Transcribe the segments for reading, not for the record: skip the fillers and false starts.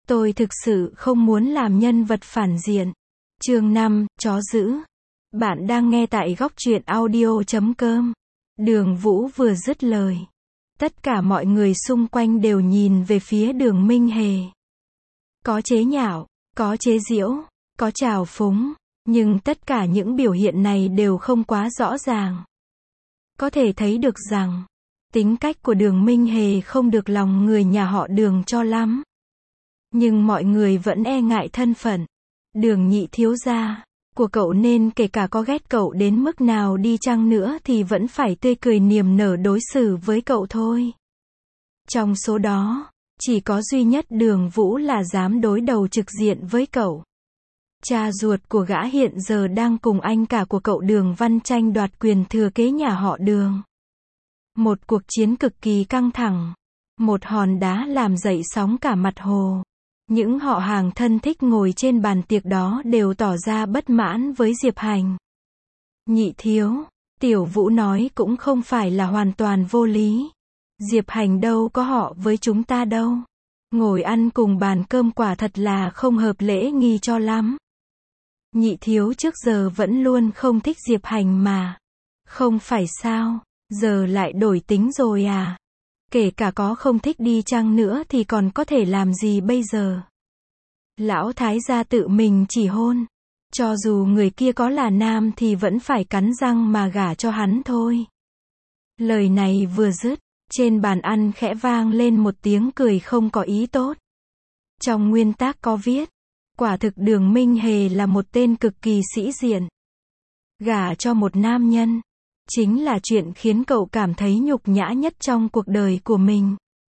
Tôi thực sự không muốn làm nhân vật phản diện. Chương 5, chó dữ. Bạn đang nghe tại góc truyện audio.com. Đường Vũ vừa dứt lời. Tất cả mọi người xung quanh đều nhìn về phía Đường Minh Hề. Có chế nhạo, có chế giễu, có trào phúng, nhưng tất cả những biểu hiện này đều không quá rõ ràng. Có thể thấy được rằng, tính cách của Đường Minh Hề không được lòng người nhà họ Đường cho lắm. Nhưng mọi người vẫn e ngại thân phận Đường nhị thiếu gia của cậu, nên kể cả có ghét cậu đến mức nào đi chăng nữa thì vẫn phải tươi cười niềm nở đối xử với cậu thôi. Trong số đó, chỉ có duy nhất Đường Vũ là dám đối đầu trực diện với cậu. Cha ruột của gã hiện giờ đang cùng anh cả của cậu Đường Văn tranh đoạt quyền thừa kế nhà họ Đường. Một cuộc chiến cực kỳ căng thẳng. Một hòn đá làm dậy sóng cả mặt hồ. Những họ hàng thân thích ngồi trên bàn tiệc đó đều tỏ ra bất mãn với Diệp Hành. Nhị thiếu, Tiểu Vũ nói cũng không phải là hoàn toàn vô lý. Diệp Hành đâu có họ với chúng ta đâu. Ngồi ăn cùng bàn cơm quả thật là không hợp lễ nghi cho lắm. Nhị thiếu trước giờ vẫn luôn không thích Diệp Hành mà. Không phải sao, giờ lại đổi tính rồi à? Kể cả có không thích đi chăng nữa thì còn có thể làm gì bây giờ? Lão thái gia tự mình chỉ hôn. Cho dù người kia có là nam thì vẫn phải cắn răng mà gả cho hắn thôi. Lời này vừa dứt, trên bàn ăn khẽ vang lên một tiếng cười không có ý tốt. Trong nguyên tắc có viết, quả thực Đường Minh Hề là một tên cực kỳ sĩ diện. Gả cho một nam nhân, chính là chuyện khiến cậu cảm thấy nhục nhã nhất trong cuộc đời của mình.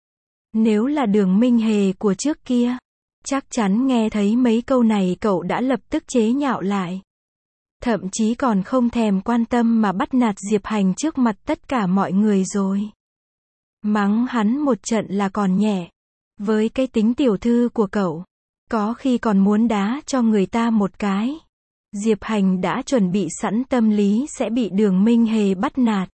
Nếu là Đường Minh Hề của trước kia, chắc chắn nghe thấy mấy câu này cậu đã lập tức chế nhạo lại. Thậm chí còn không thèm quan tâm mà bắt nạt Diệp Hành trước mặt tất cả mọi người rồi. Mắng hắn một trận là còn nhẹ. Với cái tính tiểu thư của cậu, có khi còn muốn đá cho người ta một cái. Diệp Hành đã chuẩn bị sẵn tâm lý sẽ bị Đường Minh Hề bắt nạt.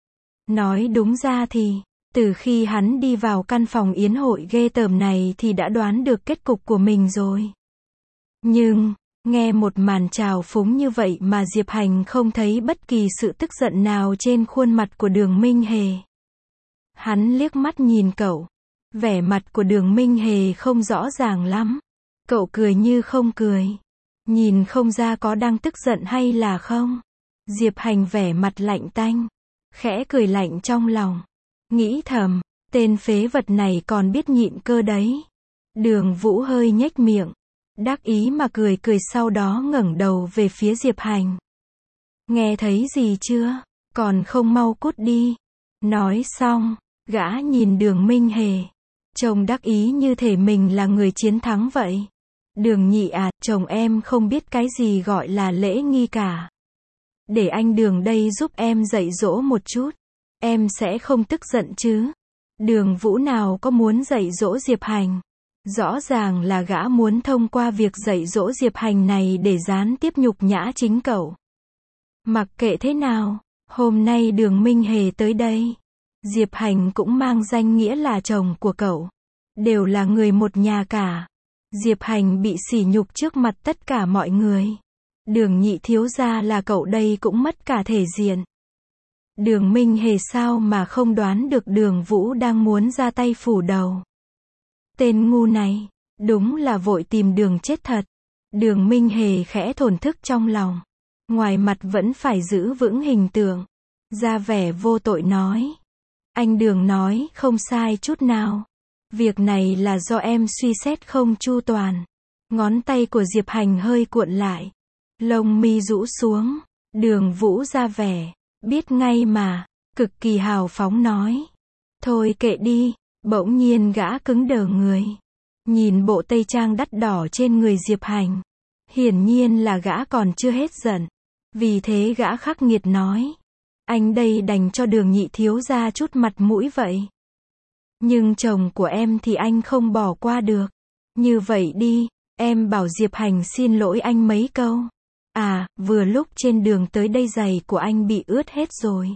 Nói đúng ra thì, từ khi hắn đi vào căn phòng yến hội ghê tởm này thì đã đoán được kết cục của mình rồi. Nhưng, nghe một màn trào phúng như vậy mà Diệp Hành không thấy bất kỳ sự tức giận nào trên khuôn mặt của Đường Minh Hề. Hắn liếc mắt nhìn cậu. Vẻ mặt của Đường Minh Hề không rõ ràng lắm. Cậu cười như không cười. Nhìn không ra có đang tức giận hay là không. Diệp Hành vẻ mặt lạnh tanh. Khẽ cười lạnh trong lòng. Nghĩ thầm, tên phế vật này còn biết nhịn cơ đấy. Đường Vũ hơi nhếch miệng. Đắc ý mà cười cười, sau đó ngẩng đầu về phía Diệp Hành. Nghe thấy gì chưa? Còn không mau cút đi. Nói xong, gã nhìn Đường Minh Hề. Trông đắc ý như thể mình là người chiến thắng vậy. Đường nhị à, chồng em không biết cái gì gọi là lễ nghi cả. Để anh Đường đây giúp em dạy dỗ một chút. Em sẽ không tức giận chứ? Đường Vũ nào có muốn dạy dỗ Diệp Hành. Rõ ràng là gã muốn thông qua việc dạy dỗ Diệp Hành này để gián tiếp nhục nhã chính cậu. Mặc kệ thế nào, hôm nay Đường Minh Hề tới đây. Diệp Hành cũng mang danh nghĩa là chồng của cậu. Đều là người một nhà cả. Diệp Hành bị sỉ nhục trước mặt tất cả mọi người. Đường nhị thiếu gia là cậu đây cũng mất cả thể diện. Đường Minh Hề sao mà không đoán được Đường Vũ đang muốn ra tay phủ đầu. Tên ngu này, đúng là vội tìm đường chết thật. Đường Minh Hề khẽ thổn thức trong lòng. Ngoài mặt vẫn phải giữ vững hình tượng. Ra vẻ vô tội nói. Anh Đường nói không sai chút nào. Việc này là do em suy xét không chu toàn. Ngón tay của Diệp Hành hơi cuộn lại. Lông mi rũ xuống. Đường Vũ ra vẻ. Biết ngay mà. Cực kỳ hào phóng nói. Thôi kệ đi. Bỗng nhiên gã cứng đờ người. Nhìn bộ tây trang đắt đỏ trên người Diệp Hành. Hiển nhiên là gã còn chưa hết giận. Vì thế gã khắc nghiệt nói. Anh đây đành cho Đường nhị thiếu ra chút mặt mũi vậy. Nhưng chồng của em thì anh không bỏ qua được. Như vậy đi, em bảo Diệp Hành xin lỗi anh mấy câu. À, vừa lúc trên đường tới đây giày của anh bị ướt hết rồi.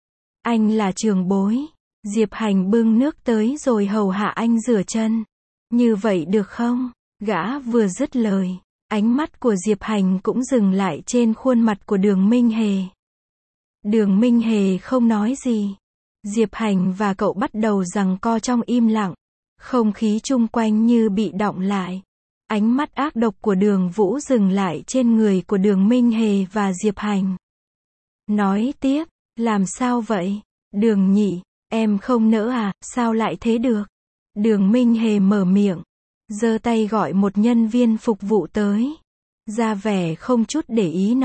Anh là trường bối. Diệp Hành bưng nước tới rồi hầu hạ anh rửa chân. Như vậy được không? Gã vừa dứt lời, ánh mắt của Diệp Hành cũng dừng lại trên khuôn mặt của Đường Minh Hề. Đường Minh Hề không nói gì. Diệp Hành và cậu bắt đầu giằng co trong im lặng. Không khí chung quanh như bị đọng lại. Ánh mắt ác độc của Đường Vũ dừng lại trên người của Đường Minh Hề và Diệp Hành. Nói tiếp, làm sao vậy? Đường Nhị, em không nỡ à, sao lại thế được? Đường Minh Hề mở miệng, giơ tay gọi một nhân viên phục vụ tới. Ra vẻ không chút để ý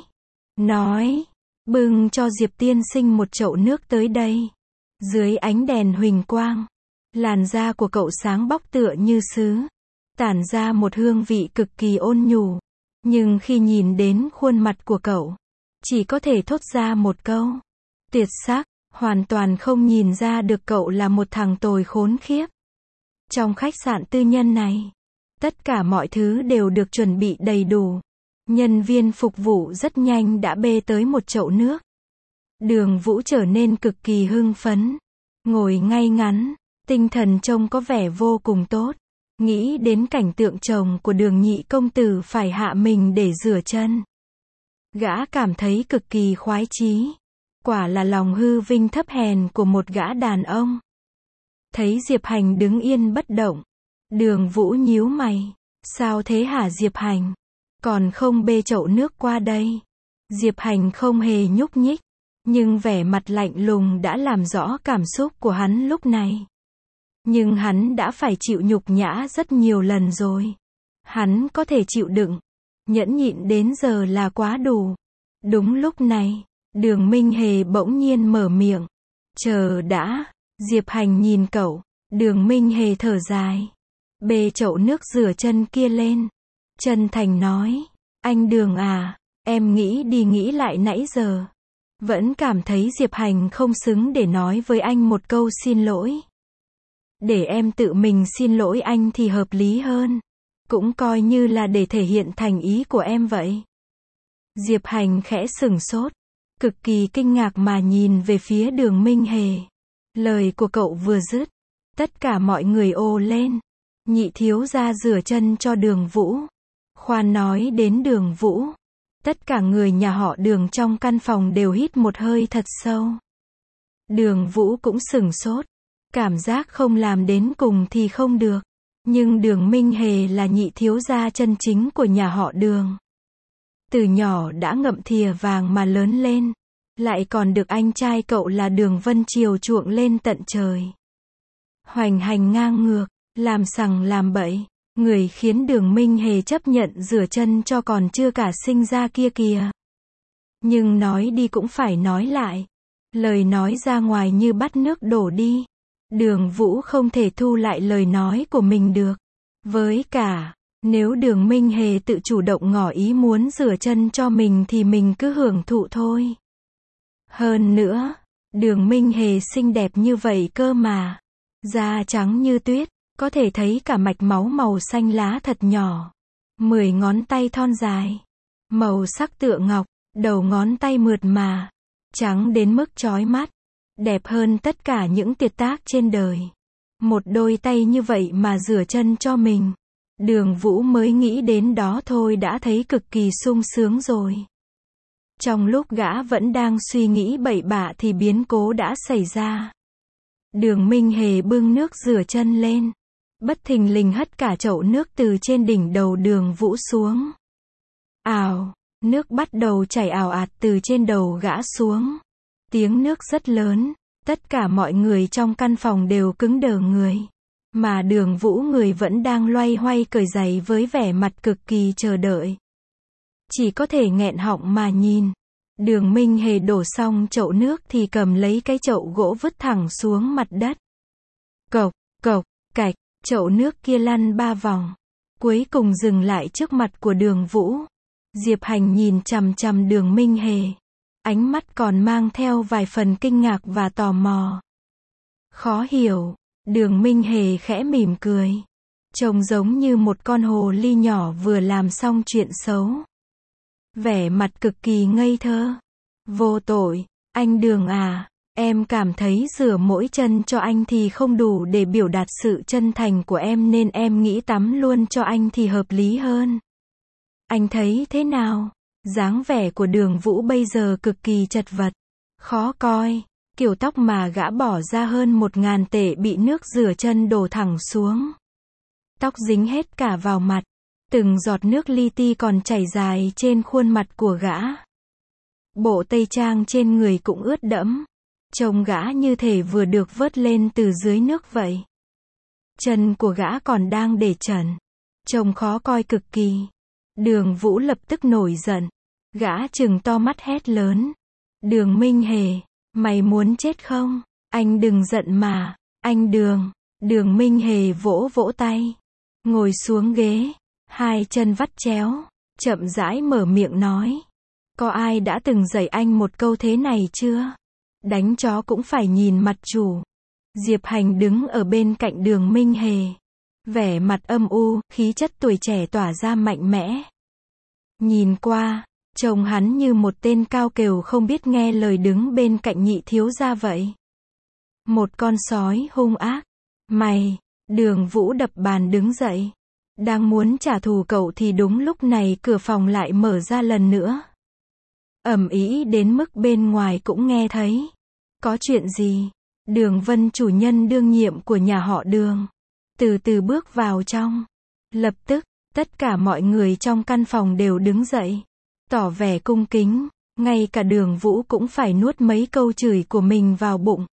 nói, bưng cho Diệp tiên sinh một chậu nước tới đây. Dưới ánh đèn huỳnh quang, làn da của cậu sáng bóc tựa như sứ, tản ra một hương vị cực kỳ ôn nhu. Nhưng khi nhìn đến khuôn mặt của cậu, chỉ có thể thốt ra một câu, tuyệt sắc, hoàn toàn không nhìn ra được cậu là một thằng tồi khốn khiếp. Trong khách sạn tư nhân này, tất cả mọi thứ đều được chuẩn bị đầy đủ. Nhân viên phục vụ rất nhanh đã bê tới một chậu nước. Đường Vũ trở nên cực kỳ hưng phấn, ngồi ngay ngắn, tinh thần trông có vẻ vô cùng tốt. Nghĩ đến cảnh tượng chồng của Đường Nhị công tử phải hạ mình để rửa chân, gã cảm thấy cực kỳ khoái chí. Quả là lòng hư vinh thấp hèn của một gã đàn ông. Thấy Diệp Hành đứng yên bất động, Đường Vũ nhíu mày. Sao thế hả Diệp Hành? Còn không bê chậu nước qua đây? Diệp Hành không hề nhúc nhích, nhưng vẻ mặt lạnh lùng đã làm rõ cảm xúc của hắn lúc này. Nhưng hắn đã phải chịu nhục nhã rất nhiều lần rồi. Hắn có thể chịu đựng, nhẫn nhịn đến giờ là quá đủ. Đúng lúc này, Đường Minh Hề bỗng nhiên mở miệng. Chờ đã. Diệp Hành nhìn cậu. Đường Minh Hề thở dài, bê chậu nước rửa chân kia lên, chân thành nói, anh Đường à, em nghĩ đi nghĩ lại nãy giờ, vẫn cảm thấy Diệp Hành không xứng để nói với anh một câu xin lỗi. Để em tự mình xin lỗi anh thì hợp lý hơn, cũng coi như là để thể hiện thành ý của em vậy. Diệp Hành khẽ sửng sốt, cực kỳ kinh ngạc mà nhìn về phía Đường Minh Hề. Lời của cậu vừa dứt, tất cả mọi người ồ lên. Nhị thiếu gia rửa chân cho Đường Vũ. Khoan nói đến Đường Vũ, tất cả người nhà họ Đường trong căn phòng đều hít một hơi thật sâu. Đường Vũ cũng sửng sốt, cảm giác không làm đến cùng thì không được. Nhưng Đường Minh Hề là nhị thiếu gia chân chính của nhà họ Đường. Từ nhỏ đã ngậm thìa vàng mà lớn lên, lại còn được anh trai cậu là Đường Vân chiều chuộng lên tận trời. Hoành hành ngang ngược, làm sằng làm bậy, người khiến Đường Minh Hề chấp nhận rửa chân cho còn chưa cả sinh ra kia kìa. Nhưng nói đi cũng phải nói lại, lời nói ra ngoài như bắt nước đổ đi. Đường Vũ không thể thu lại lời nói của mình được. Với cả, nếu Đường Minh Hề tự chủ động ngỏ ý muốn rửa chân cho mình thì mình cứ hưởng thụ thôi. Hơn nữa, Đường Minh Hề xinh đẹp như vậy cơ mà. Da trắng như tuyết, có thể thấy cả mạch máu màu xanh lá thật nhỏ. 10 ngón tay thon dài, màu sắc tựa ngọc, đầu ngón tay mượt mà, trắng đến mức chói mắt, đẹp hơn tất cả những tuyệt tác trên đời. Một đôi tay như vậy mà rửa chân cho mình, Đường Vũ mới nghĩ đến đó thôi đã thấy cực kỳ sung sướng rồi. Trong lúc gã vẫn đang suy nghĩ bậy bạ thì biến cố đã xảy ra. Đường Minh Hề bưng nước rửa chân lên, bất thình lình hất cả chậu nước từ trên đỉnh đầu Đường Vũ xuống. Ào, nước bắt đầu chảy ào ạt từ trên đầu gã xuống. Tiếng nước rất lớn, tất cả mọi người trong căn phòng đều cứng đờ người. Mà Đường Vũ người vẫn đang loay hoay cởi giày với vẻ mặt cực kỳ chờ đợi. Chỉ có thể nghẹn họng mà nhìn. Đường Minh Hề đổ xong chậu nước thì cầm lấy cái chậu gỗ vứt thẳng xuống mặt đất. Cộc, cộc, cạch, chậu nước kia lăn 3 vòng. Cuối cùng dừng lại trước mặt của Đường Vũ. Diệp Hành nhìn chằm chằm Đường Minh Hề. Ánh mắt còn mang theo vài phần kinh ngạc và tò mò. Khó hiểu, Đường Minh Hề khẽ mỉm cười. Trông giống như một con hồ ly nhỏ vừa làm xong chuyện xấu. Vẻ mặt cực kỳ ngây thơ. Vô tội, anh Đường à, Em cảm thấy rửa mỗi chân cho anh thì không đủ để biểu đạt sự chân thành của em nên em nghĩ tắm luôn cho anh thì hợp lý hơn. Anh thấy thế nào? Dáng vẻ của Đường Vũ bây giờ cực kỳ chật vật, khó coi. Kiểu tóc mà gã bỏ ra hơn 1.000 tệ bị nước rửa chân đổ thẳng xuống. Tóc dính hết cả vào mặt. Từng giọt nước li ti còn chảy dài trên khuôn mặt của gã. Bộ tây trang trên người cũng ướt đẫm. Trông gã như thể vừa được vớt lên từ dưới nước vậy. Chân của gã còn đang để trần. Trông khó coi cực kỳ. Đường Vũ lập tức nổi giận. Gã trừng to mắt hét lớn. Đường Minh Hề, mày muốn chết không? Anh đừng giận mà. Anh Đường. Đường Minh Hề vỗ vỗ tay. Ngồi xuống ghế. Hai chân vắt chéo. Chậm rãi mở miệng nói. Có ai đã từng dạy anh một câu thế này chưa? Đánh chó cũng phải nhìn mặt chủ. Diệp Hành đứng ở bên cạnh Đường Minh Hề. Vẻ mặt âm u, khí chất tuổi trẻ tỏa ra mạnh mẽ. Nhìn qua, trông hắn như một tên cao kèo không biết nghe lời đứng bên cạnh Nhị thiếu gia vậy. Một con sói hung ác. Mày, Đường Vũ đập bàn đứng dậy. Đang muốn trả thù cậu thì đúng lúc này cửa phòng lại mở ra lần nữa. Ầm ĩ đến mức bên ngoài cũng nghe thấy. Có chuyện gì? Đường Vân chủ nhân đương nhiệm của nhà họ Đường. Từ từ bước vào trong. Lập tức, tất cả mọi người trong căn phòng đều đứng dậy. Tỏ vẻ cung kính. Ngay cả Đường Vũ cũng phải nuốt mấy câu chửi của mình vào bụng.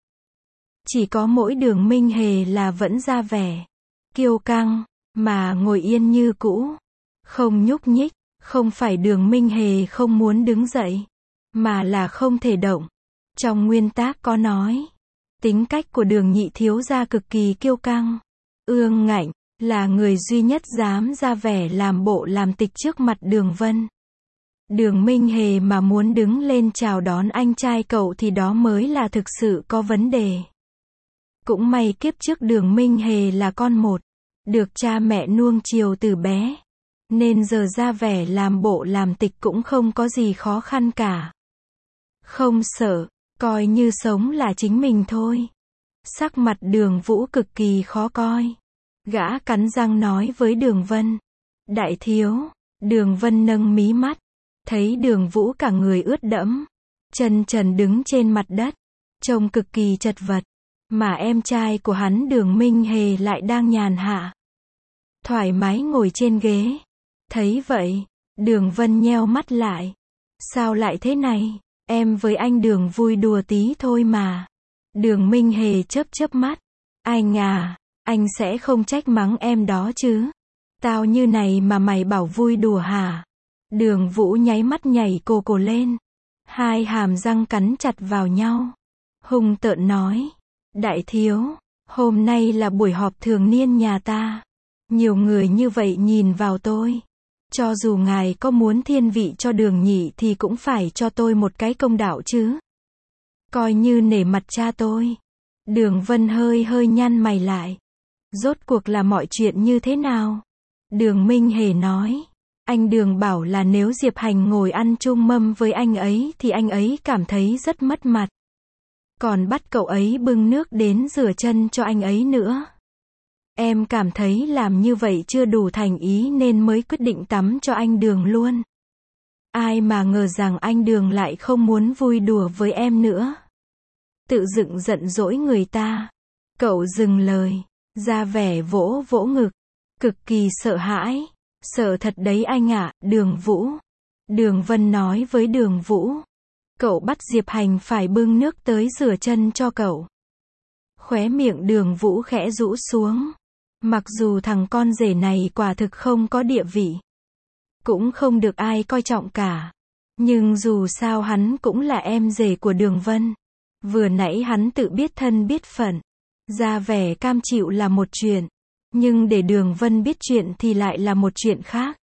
Chỉ có mỗi Đường Minh Hề là vẫn ra vẻ kiêu căng, mà ngồi yên như cũ. Không nhúc nhích. Không phải Đường Minh Hề không muốn đứng dậy, mà là không thể động. Trong nguyên tắc có nói, tính cách của Đường Nhị thiếu gia cực kỳ kiêu căng, ương ngạnh, là người duy nhất dám ra vẻ làm bộ làm tịch trước mặt Đường Vân. Đường Minh Hề mà muốn đứng lên chào đón anh trai cậu thì đó mới là thực sự có vấn đề. Cũng may kiếp trước Đường Minh Hề là con một, được cha mẹ nuông chiều từ bé, nên giờ ra vẻ làm bộ làm tịch cũng không có gì khó khăn cả. Không sợ, coi như sống là chính mình thôi. Sắc mặt Đường Vũ cực kỳ khó coi. Gã cắn răng nói với Đường Vân. Đại thiếu. Đường Vân nâng mí mắt. Thấy Đường Vũ cả người ướt đẫm. Chân trần đứng trên mặt đất. Trông cực kỳ chật vật. Mà em trai của hắn Đường Minh Hề lại đang nhàn hạ. Thoải mái ngồi trên ghế. Thấy vậy, Đường Vân nheo mắt lại. Sao lại thế này? Em với anh Đường vui đùa tí thôi mà. Đường Minh Hề chớp chớp mắt. Anh à, anh sẽ không trách mắng em đó chứ? Tao như này mà mày bảo vui đùa hả? Đường Vũ nháy mắt nhảy cổ lên. Hai hàm răng cắn chặt vào nhau. Hung tợn nói. Đại thiếu, hôm nay là buổi họp thường niên nhà ta. Nhiều người như vậy nhìn vào tôi. Cho dù ngài có muốn thiên vị cho Đường Nhị thì cũng phải cho tôi một cái công đạo chứ. Coi như nể mặt cha tôi. Đường Vân hơi nhăn mày lại. Rốt cuộc là mọi chuyện như thế nào? Đường Minh Hề nói. Anh Đường bảo là nếu Diệp Hành ngồi ăn chung mâm với anh ấy thì anh ấy cảm thấy rất mất mặt. Còn bắt cậu ấy bưng nước đến rửa chân cho anh ấy nữa. Em cảm thấy làm như vậy chưa đủ thành ý nên mới quyết định tắm cho anh Đường luôn. Ai mà ngờ rằng anh Đường lại không muốn vui đùa với em nữa. Tự dựng giận dỗi người ta. Cậu dừng lời, ra vẻ vỗ vỗ ngực, cực kỳ sợ hãi. Sợ thật đấy anh ạ, Đường Vũ. Đường Vân nói với Đường Vũ. Cậu bắt Diệp Hành phải bưng nước tới rửa chân cho cậu. Khóe miệng Đường Vũ khẽ rũ xuống. Mặc dù thằng con rể này quả thực không có địa vị, cũng không được ai coi trọng cả, nhưng dù sao hắn cũng là em rể của Đường Vân. Vừa nãy hắn tự biết thân biết phận, ra vẻ cam chịu là một chuyện, nhưng để Đường Vân biết chuyện thì lại là một chuyện khác.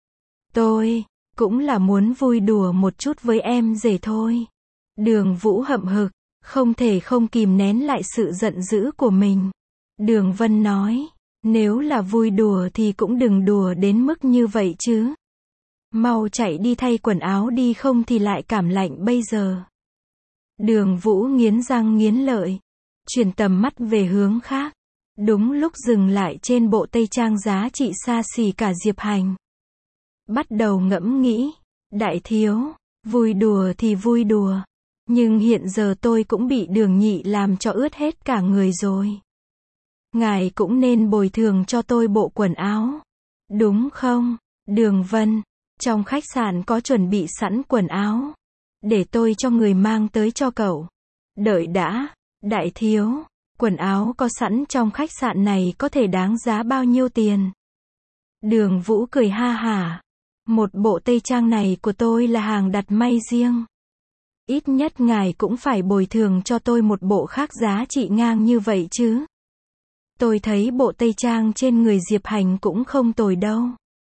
Tôi cũng là muốn vui đùa một chút với em rể thôi. Đường Vũ hậm hực, không thể không kìm nén lại sự giận dữ của mình. Đường Vân nói. Nếu là vui đùa thì cũng đừng đùa đến mức như vậy chứ. Mau chạy đi thay quần áo đi không thì lại cảm lạnh bây giờ. Đường Vũ nghiến răng nghiến lợi, chuyển tầm mắt về hướng khác. Đúng lúc dừng lại trên bộ tây trang giá trị xa xỉ cả Diệp Hành. Bắt đầu ngẫm nghĩ, đại thiếu, vui đùa thì vui đùa. Nhưng hiện giờ tôi cũng bị Đường nhị làm cho ướt hết cả người rồi. Ngài cũng nên bồi thường cho tôi bộ quần áo. Đúng không, Đường Vân? Trong khách sạn có chuẩn bị sẵn quần áo. Để tôi cho người mang tới cho cậu. Đợi đã, đại thiếu, quần áo có sẵn trong khách sạn này có thể đáng giá bao nhiêu tiền? Đường Vũ cười ha hả. Một bộ tây trang này của tôi là hàng đặt may riêng. Ít nhất ngài cũng phải bồi thường cho tôi một bộ khác giá trị ngang như vậy chứ. Tôi thấy bộ tây trang trên người Diệp Hành cũng không tồi đâu.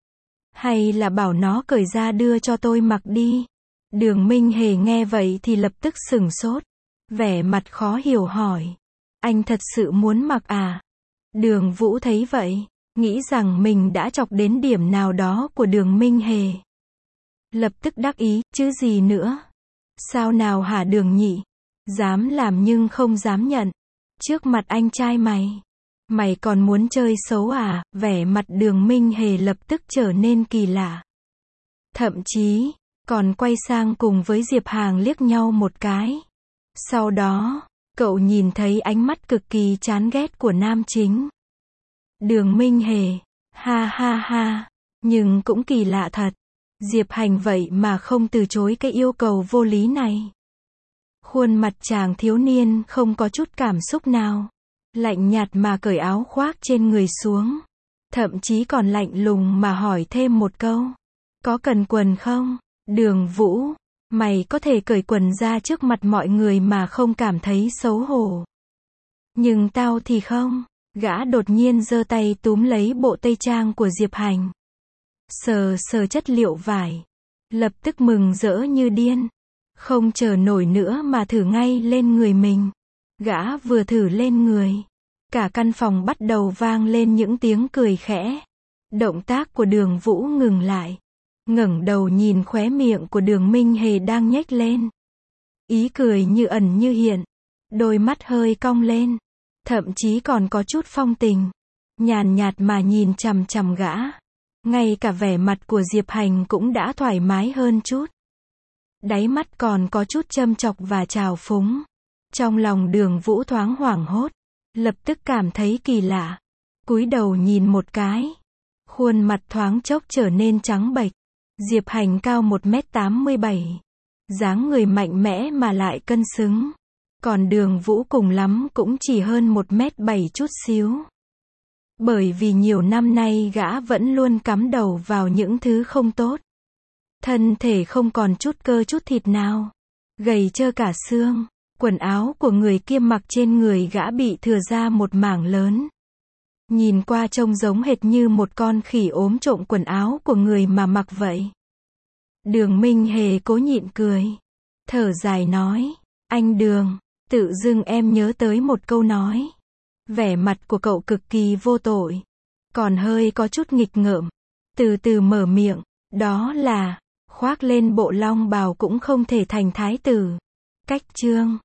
Hay là bảo nó cởi ra đưa cho tôi mặc đi. Đường Minh Hề nghe vậy thì lập tức sửng sốt. Vẻ mặt khó hiểu hỏi. Anh thật sự muốn mặc à? Đường Vũ thấy vậy, nghĩ rằng mình đã chọc đến điểm nào đó của Đường Minh Hề. Lập tức đắc ý, chứ gì nữa. Sao nào hả Đường nhị? Dám làm nhưng không dám nhận. Trước mặt anh trai mày. Mày còn muốn chơi xấu à? Vẻ mặt Đường Minh Hề lập tức trở nên kỳ lạ. Thậm chí, còn quay sang cùng với Diệp Hàng liếc nhau một cái. Sau đó, cậu nhìn thấy ánh mắt cực kỳ chán ghét của nam chính. Đường Minh Hề, ha ha ha, nhưng cũng kỳ lạ thật. Diệp Hành vậy mà không từ chối cái yêu cầu vô lý này. Khuôn mặt chàng thiếu niên không có chút cảm xúc nào. Lạnh nhạt mà cởi áo khoác trên người xuống. Thậm chí còn lạnh lùng mà hỏi thêm một câu. Có cần quần không? Đường Vũ, mày có thể cởi quần ra trước mặt mọi người mà không cảm thấy xấu hổ. Nhưng tao thì không. Gã đột nhiên giơ tay túm lấy bộ tây trang của Diệp Hành. Sờ sờ chất liệu vải. Lập tức mừng rỡ như điên. Không chờ nổi nữa mà thử ngay lên người mình. Gã vừa thử lên người. Cả căn phòng bắt đầu vang lên những tiếng cười khẽ. Động tác của Đường Vũ ngừng lại. Ngẩng đầu nhìn khóe miệng của Đường Minh Hề đang nhếch lên. Ý cười như ẩn như hiện. Đôi mắt hơi cong lên. Thậm chí còn có chút phong tình. Nhàn nhạt mà nhìn chằm chằm gã. Ngay cả vẻ mặt của Diệp Hành cũng đã thoải mái hơn chút. Đáy mắt còn có chút châm chọc và trào phúng. Trong lòng Đường Vũ thoáng hoảng hốt. Lập tức cảm thấy kỳ lạ. Cúi đầu nhìn một cái. Khuôn mặt thoáng chốc trở nên trắng bệch. Diệp Hành cao 1m87. Dáng người mạnh mẽ mà lại cân xứng. Còn Đường Vũ cùng lắm cũng chỉ hơn 1m7 chút xíu. Bởi vì nhiều năm nay gã vẫn luôn cắm đầu vào những thứ không tốt. Thân thể không còn chút cơ chút thịt nào. Gầy trơ cả xương. Quần áo của người kia mặc trên người gã bị thừa ra một mảng lớn. Nhìn qua trông giống hệt như một con khỉ ốm trộm quần áo của người mà mặc vậy. Đường Minh Hề cố nhịn cười. Thở dài nói. Anh Đường, tự dưng em nhớ tới một câu nói. Vẻ mặt của cậu cực kỳ vô tội. Còn hơi có chút nghịch ngợm. Từ từ mở miệng. Đó là, khoác lên bộ long bào cũng không thể thành thái tử. Cách chương